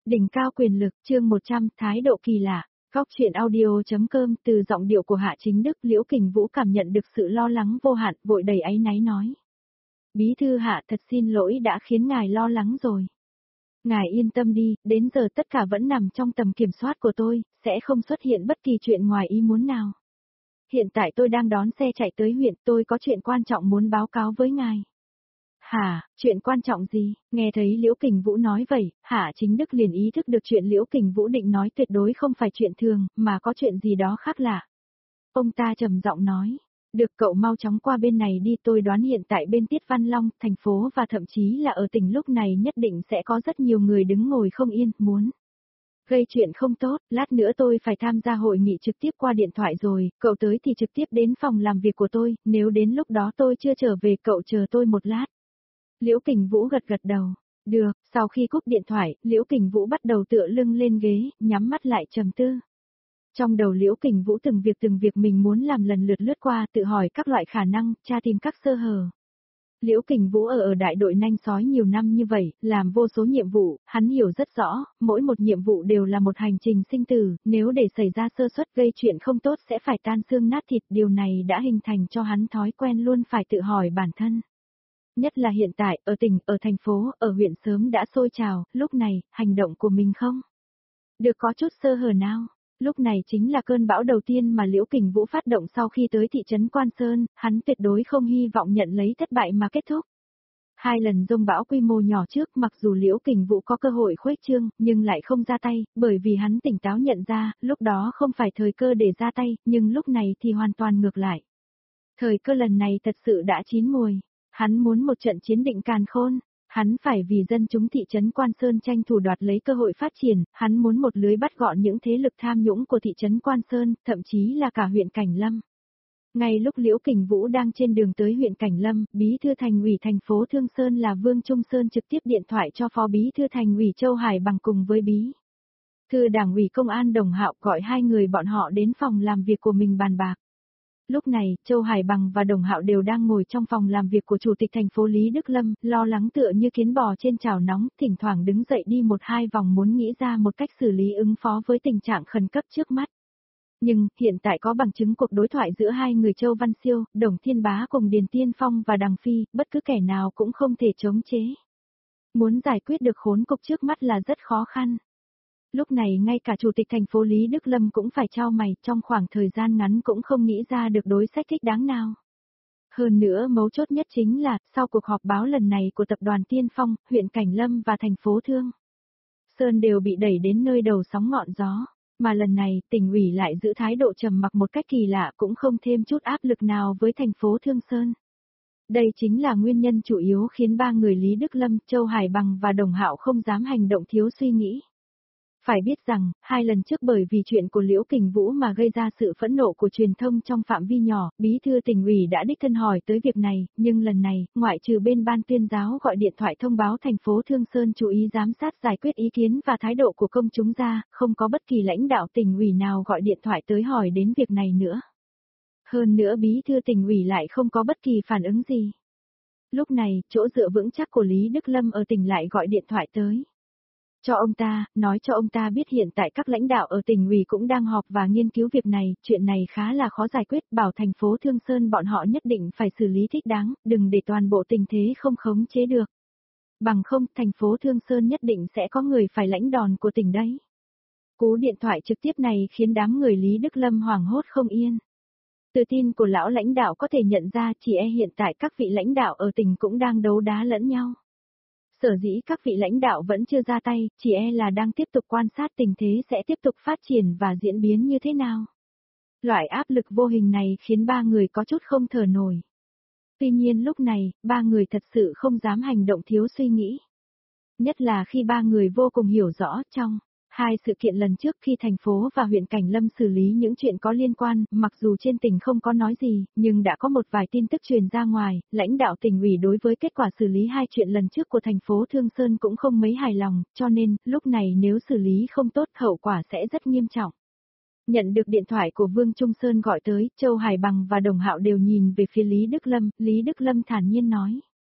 Đỉnh cao quyền lực, chương 100, thái độ kỳ lạ. Góc truyện audio.com. Từ giọng điệu của Hạ Chính Đức, Liễu Kình Vũ cảm nhận được sự lo lắng vô hạn, vội đầy áy náy nói. Bí thư Hạ, thật xin lỗi đã khiến ngài lo lắng rồi. Ngài yên tâm đi, đến giờ tất cả vẫn nằm trong tầm kiểm soát của tôi, sẽ không xuất hiện bất kỳ chuyện ngoài ý muốn nào. Hiện tại tôi đang đón xe chạy tới huyện, tôi có chuyện quan trọng muốn báo cáo với ngài. Hả, chuyện quan trọng gì? Nghe thấy Liễu Kình Vũ nói vậy, Hạ Chính Đức liền ý thức được chuyện Liễu Kình Vũ định nói tuyệt đối không phải chuyện thường, mà có chuyện gì đó khác lạ. Ông ta trầm giọng nói, được cậu mau chóng qua bên này đi, tôi đoán hiện tại bên Tiết Văn Long, thành phố và thậm chí là ở tỉnh lúc này nhất định sẽ có rất nhiều người đứng ngồi không yên, muốn gây chuyện không tốt, lát nữa tôi phải tham gia hội nghị trực tiếp qua điện thoại rồi, cậu tới thì trực tiếp đến phòng làm việc của tôi, nếu đến lúc đó tôi chưa trở về cậu chờ tôi một lát. Liễu Kình Vũ gật gật đầu. Được, sau khi cúp điện thoại, Liễu Kình Vũ bắt đầu tựa lưng lên ghế, nhắm mắt lại trầm tư. Trong đầu Liễu Kình Vũ từng việc mình muốn làm lần lượt lướt qua, tự hỏi các loại khả năng, tra tìm các sơ hở. Liễu Kình Vũ ở đại đội nanh sói nhiều năm như vậy, làm vô số nhiệm vụ, hắn hiểu rất rõ, mỗi một nhiệm vụ đều là một hành trình sinh tử, nếu để xảy ra sơ suất gây chuyện không tốt sẽ phải tan xương nát thịt, điều này đã hình thành cho hắn thói quen luôn phải tự hỏi bản thân. Nhất là hiện tại, ở tỉnh, ở thành phố, ở huyện sớm đã sôi trào, lúc này, hành động của mình không được có chút sơ hở nào. Lúc này chính là cơn bão đầu tiên mà Liễu Kình Vũ phát động sau khi tới thị trấn Quan Sơn, hắn tuyệt đối không hy vọng nhận lấy thất bại mà kết thúc. 2 lần dông bão quy mô nhỏ trước, mặc dù Liễu Kình Vũ có cơ hội khuếch trương, nhưng lại không ra tay, bởi vì hắn tỉnh táo nhận ra, lúc đó không phải thời cơ để ra tay, nhưng lúc này thì hoàn toàn ngược lại. Thời cơ lần này thật sự đã chín mùi. Hắn muốn một trận chiến định càn khôn, hắn phải vì dân chúng thị trấn Quan Sơn tranh thủ đoạt lấy cơ hội phát triển, hắn muốn một lưới bắt gọn những thế lực tham nhũng của thị trấn Quan Sơn, thậm chí là cả huyện Cảnh Lâm. Ngay lúc Liễu Kình Vũ đang trên đường tới huyện Cảnh Lâm, Bí thư Thành ủy thành phố Thương Sơn là Vương Trung Sơn trực tiếp điện thoại cho Phó Bí thư Thành ủy Châu Hải Bằng cùng với Bí thư Đảng ủy Công an Đồng Hạo gọi 2 người bọn họ đến phòng làm việc của mình bàn bạc. Lúc này, Châu Hải Bằng và Đồng Hạo đều đang ngồi trong phòng làm việc của Chủ tịch thành phố Lý Đức Lâm, lo lắng tựa như kiến bò trên chảo nóng, thỉnh thoảng đứng dậy đi 1-2 vòng muốn nghĩ ra một cách xử lý ứng phó với tình trạng khẩn cấp trước mắt. Nhưng, hiện tại có bằng chứng cuộc đối thoại giữa 2 người Châu Văn Siêu, Đồng Thiên Bá cùng Điền Tiên Phong và Đằng Phi, bất cứ kẻ nào cũng không thể chống chế. Muốn giải quyết được khốn cục trước mắt là rất khó khăn. Lúc này ngay cả Chủ tịch thành phố Lý Đức Lâm cũng phải chau mày, trong khoảng thời gian ngắn cũng không nghĩ ra được đối sách thích đáng nào. Hơn nữa mấu chốt nhất chính là, sau cuộc họp báo lần này của tập đoàn Tiên Phong, huyện Cảnh Lâm và thành phố Thương Sơn đều bị đẩy đến nơi đầu sóng ngọn gió, mà lần này tỉnh ủy lại giữ thái độ trầm mặc một cách kỳ lạ cũng không thêm chút áp lực nào với thành phố Thương Sơn. Đây chính là nguyên nhân chủ yếu khiến 3 người Lý Đức Lâm, Châu Hải Bằng và Đồng Hạo không dám hành động thiếu suy nghĩ. Phải biết rằng, 2 lần trước bởi vì chuyện của Liễu Kình Vũ mà gây ra sự phẫn nộ của truyền thông trong phạm vi nhỏ, Bí thư tỉnh ủy đã đích thân hỏi tới việc này, nhưng lần này, ngoại trừ bên ban tuyên giáo gọi điện thoại thông báo thành phố Thương Sơn chú ý giám sát giải quyết ý kiến và thái độ của công chúng ra, không có bất kỳ lãnh đạo tỉnh ủy nào gọi điện thoại tới hỏi đến việc này nữa. Hơn nữa Bí thư tỉnh ủy lại không có bất kỳ phản ứng gì. Lúc này, chỗ dựa vững chắc của Lý Đức Lâm ở tỉnh lại gọi điện thoại tới. Cho ông ta, nói cho ông ta biết hiện tại các lãnh đạo ở tỉnh ủy cũng đang họp và nghiên cứu việc này, chuyện này khá là khó giải quyết, bảo thành phố Thương Sơn bọn họ nhất định phải xử lý thích đáng, đừng để toàn bộ tình thế không khống chế được. Bằng không, thành phố Thương Sơn nhất định sẽ có người phải lãnh đòn của tỉnh đấy. Cú điện thoại trực tiếp này khiến đám người Lý Đức Lâm hoảng hốt không yên. Từ tin của lão lãnh đạo có thể nhận ra chỉ hiện tại các vị lãnh đạo ở tỉnh cũng đang đấu đá lẫn nhau. Sở dĩ các vị lãnh đạo vẫn chưa ra tay, chỉ là đang tiếp tục quan sát tình thế sẽ tiếp tục phát triển và diễn biến như thế nào. Loại áp lực vô hình này khiến 3 người có chút không thở nổi. Tuy nhiên lúc này, 3 người thật sự không dám hành động thiếu suy nghĩ. Nhất là khi 3 người vô cùng hiểu rõ trong 2 sự kiện lần trước khi thành phố và huyện Cảnh Lâm xử lý những chuyện có liên quan, mặc dù trên tỉnh không có nói gì, nhưng đã có một vài tin tức truyền ra ngoài, lãnh đạo tỉnh ủy đối với kết quả xử lý 2 chuyện lần trước của thành phố Thương Sơn cũng không mấy hài lòng, cho nên, lúc này nếu xử lý không tốt hậu quả sẽ rất nghiêm trọng. Nhận được điện thoại của Vương Trung Sơn gọi tới, Châu Hải Bằng và Đồng Hạo đều nhìn về phía Lý Đức Lâm thản nhiên nói.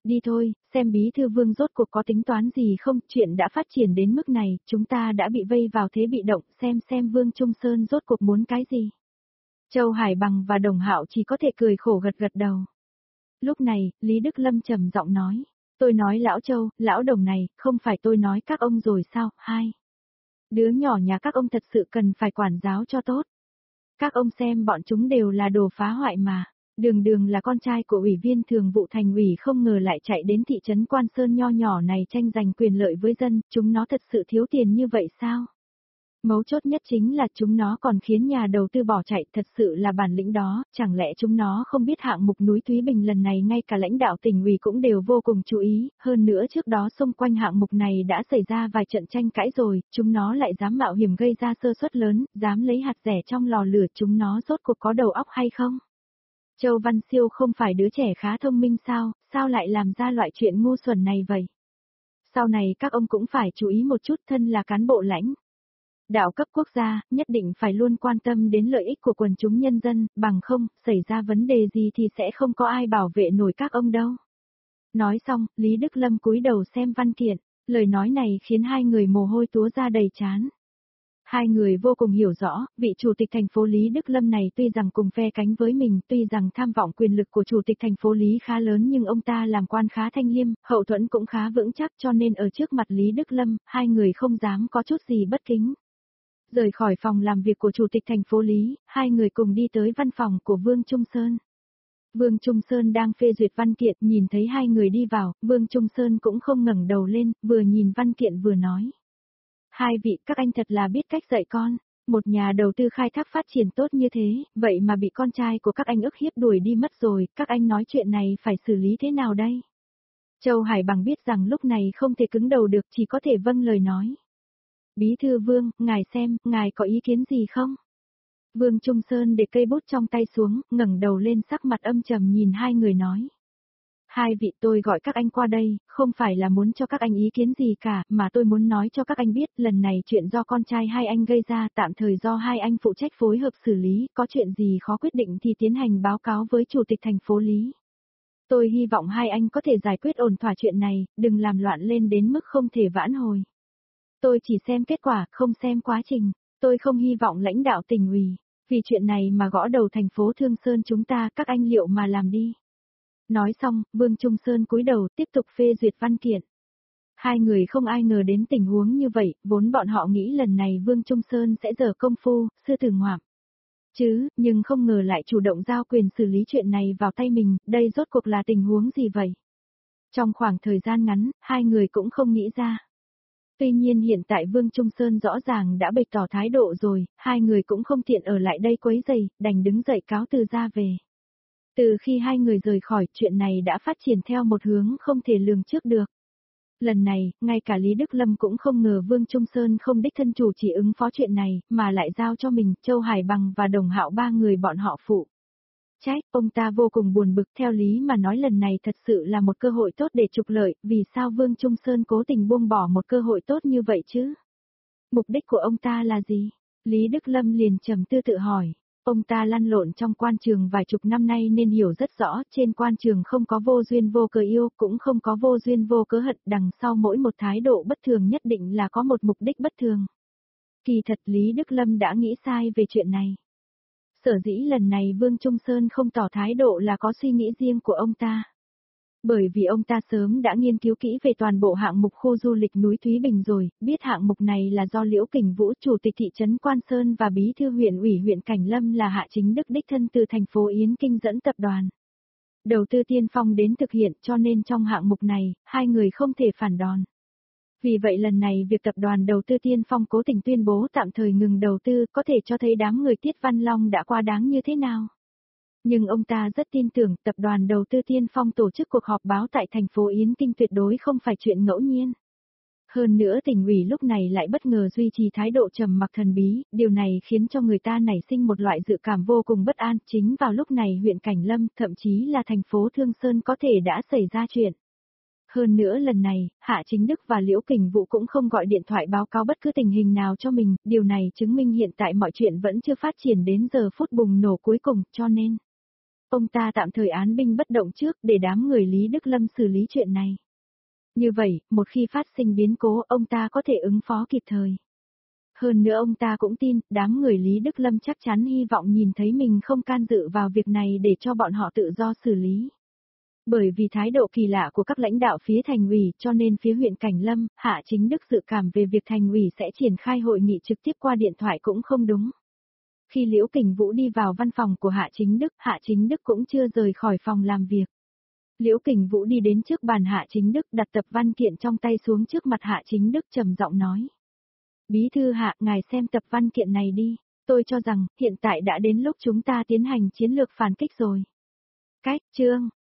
Đi thôi, xem bí thư Vương rốt cuộc có tính toán gì không, chuyện đã phát triển đến mức này, chúng ta đã bị vây vào thế bị động, xem Vương Trung Sơn rốt cuộc muốn cái gì. Châu Hải Bằng và Đồng Hạo chỉ có thể cười khổ gật gật đầu. Lúc này, Lý Đức Lâm trầm giọng nói, tôi nói lão Châu, lão Đồng này, không phải tôi nói các ông rồi sao, hai. Đứa nhỏ nhà các ông thật sự cần phải quản giáo cho tốt. Các ông xem bọn chúng đều là đồ phá hoại mà. Đường Đường là con trai của ủy viên thường vụ thành ủy không ngờ lại chạy đến thị trấn Quan Sơn nho nhỏ này tranh giành quyền lợi với dân, chúng nó thật sự thiếu tiền như vậy sao? Mấu chốt nhất chính là chúng nó còn khiến nhà đầu tư bỏ chạy, thật sự là bản lĩnh đó, chẳng lẽ chúng nó không biết hạng mục núi Thúy Bình lần này ngay cả lãnh đạo tỉnh ủy cũng đều vô cùng chú ý, hơn nữa trước đó xung quanh hạng mục này đã xảy ra vài trận tranh cãi rồi, chúng nó lại dám mạo hiểm gây ra sơ suất lớn, dám lấy hạt rẻ trong lò lửa, chúng nó rốt cuộc có đầu óc hay không? Châu Văn Siêu không phải đứa trẻ khá thông minh sao lại làm ra loại chuyện ngu xuẩn này vậy? Sau này các ông cũng phải chú ý một chút, thân là cán bộ lãnh đạo cấp quốc gia, nhất định phải luôn quan tâm đến lợi ích của quần chúng nhân dân, bằng không, xảy ra vấn đề gì thì sẽ không có ai bảo vệ nổi các ông đâu. Nói xong, Lý Đức Lâm cúi đầu xem văn kiện, lời nói này khiến hai người mồ hôi túa ra đầy trán. Hai người vô cùng hiểu rõ, vị chủ tịch thành phố Lý Đức Lâm này tuy rằng cùng phe cánh với mình, tuy rằng tham vọng quyền lực của chủ tịch thành phố Lý khá lớn nhưng ông ta làm quan khá thanh liêm, hậu thuẫn cũng khá vững chắc cho nên ở trước mặt Lý Đức Lâm, hai người không dám có chút gì bất kính. Rời khỏi phòng làm việc của chủ tịch thành phố Lý, hai người cùng đi tới văn phòng của Vương Trung Sơn. Vương Trung Sơn đang phê duyệt văn kiện, nhìn thấy hai người đi vào, Vương Trung Sơn cũng không ngẩng đầu lên, vừa nhìn văn kiện vừa nói. Hai vị, các anh thật là biết cách dạy con, một nhà đầu tư khai thác phát triển tốt như thế, vậy mà bị con trai của các anh ức hiếp đuổi đi mất rồi, các anh nói chuyện này phải xử lý thế nào đây? Châu Hải Bằng biết rằng lúc này không thể cứng đầu được, chỉ có thể vâng lời nói. Bí thư Vương, ngài xem, ngài có ý kiến gì không? Vương Trung Sơn để cây bút trong tay xuống, ngẩng đầu lên sắc mặt âm trầm nhìn hai người nói. Hai vị, tôi gọi các anh qua đây, không phải là muốn cho các anh ý kiến gì cả, mà tôi muốn nói cho các anh biết, lần này chuyện do con trai hai anh gây ra, tạm thời do hai anh phụ trách phối hợp xử lý, có chuyện gì khó quyết định thì tiến hành báo cáo với chủ tịch thành phố Lý. Tôi hy vọng hai anh có thể giải quyết ổn thỏa chuyện này, đừng làm loạn lên đến mức không thể vãn hồi. Tôi chỉ xem kết quả, không xem quá trình. Tôi không hy vọng lãnh đạo tỉnh ủy, vì chuyện này mà gõ đầu thành phố Thương Sơn chúng ta, các anh liệu mà làm đi. Nói xong, Vương Trung Sơn cúi đầu tiếp tục phê duyệt văn kiện. Hai người không ai ngờ đến tình huống như vậy, vốn bọn họ nghĩ lần này Vương Trung Sơn sẽ giở công phu, sư tử ngoạm. Nhưng không ngờ lại chủ động giao quyền xử lý chuyện này vào tay mình, đây rốt cuộc là tình huống gì vậy? Trong khoảng thời gian ngắn, hai người cũng không nghĩ ra. Tuy nhiên hiện tại Vương Trung Sơn rõ ràng đã bày tỏ thái độ rồi, hai người cũng không tiện ở lại đây quấy rầy, đành đứng dậy cáo từ ra về. Từ khi hai người rời khỏi, chuyện này đã phát triển theo một hướng không thể lường trước được. Lần này, ngay cả Lý Đức Lâm cũng không ngờ Vương Trung Sơn không đích thân chủ chỉ ứng phó chuyện này, mà lại giao cho mình, Châu Hải Bằng và Đồng Hạo ba người bọn họ phụ. Trách, ông ta vô cùng buồn bực, theo lý mà nói lần này thật sự là một cơ hội tốt để trục lợi, vì sao Vương Trung Sơn cố tình buông bỏ một cơ hội tốt như vậy chứ? Mục đích của ông ta là gì? Lý Đức Lâm liền trầm tư tự hỏi. Ông ta lăn lộn trong quan trường vài chục năm nay nên hiểu rất rõ, trên quan trường không có vô duyên vô cớ yêu, cũng không có vô duyên vô cớ hận, đằng sau mỗi một thái độ bất thường nhất định là có một mục đích bất thường. Kỳ thật Lý Đức Lâm đã nghĩ sai về chuyện này. Sở dĩ lần này Vương Trung Sơn không tỏ thái độ là có suy nghĩ riêng của ông ta. Bởi vì ông ta sớm đã nghiên cứu kỹ về toàn bộ hạng mục khu du lịch núi Thúy Bình rồi, biết hạng mục này là do Liễu Kình Vũ, chủ tịch thị trấn Quan Sơn và bí thư huyện ủy huyện Cảnh Lâm là Hạ Chính Đức đích thân từ thành phố Yến Kinh dẫn tập đoàn đầu tư tiên phong đến thực hiện, cho nên trong hạng mục này, hai người không thể phản đòn. Vì vậy lần này việc tập đoàn đầu tư tiên phong cố tình tuyên bố tạm thời ngừng đầu tư có thể cho thấy đám người Tiết Văn Long đã quá đáng như thế nào. Nhưng ông ta rất tin tưởng tập đoàn đầu tư tiên phong tổ chức cuộc họp báo tại thành phố Yến Kinh tuyệt đối không phải chuyện ngẫu nhiên. Hơn nữa tỉnh ủy lúc này lại bất ngờ duy trì thái độ trầm mặc thần bí, điều này khiến cho người ta nảy sinh một loại dự cảm vô cùng bất an. Chính vào lúc này huyện Cảnh Lâm, thậm chí là thành phố Thương Sơn có thể đã xảy ra chuyện. Hơn nữa lần này, Hạ Chính Đức và Liễu Kình Vũ cũng không gọi điện thoại báo cáo bất cứ tình hình nào cho mình, điều này chứng minh hiện tại mọi chuyện vẫn chưa phát triển đến giờ phút bùng nổ cuối cùng, cho nên Ông ta tạm thời án binh bất động trước để đám người Lý Đức Lâm xử lý chuyện này. Như vậy, một khi phát sinh biến cố, ông ta có thể ứng phó kịp thời. Hơn nữa ông ta cũng tin, đám người Lý Đức Lâm chắc chắn hy vọng nhìn thấy mình không can dự vào việc này để cho bọn họ tự do xử lý. Bởi vì thái độ kỳ lạ của các lãnh đạo phía thành ủy cho nên phía huyện Cảnh Lâm, Hạ Chính Đức dự cảm về việc thành ủy sẽ triển khai hội nghị trực tiếp qua điện thoại cũng không đúng. Khi Liễu Kình Vũ đi vào văn phòng của Hạ Chính Đức cũng chưa rời khỏi phòng làm việc. Liễu Kình Vũ đi đến trước bàn Hạ Chính Đức, đặt tập văn kiện trong tay xuống trước mặt Hạ Chính Đức, trầm giọng nói. Bí thư Hạ, ngài xem tập văn kiện này đi, tôi cho rằng hiện tại đã đến lúc chúng ta tiến hành chiến lược phản kích rồi. Cách, chương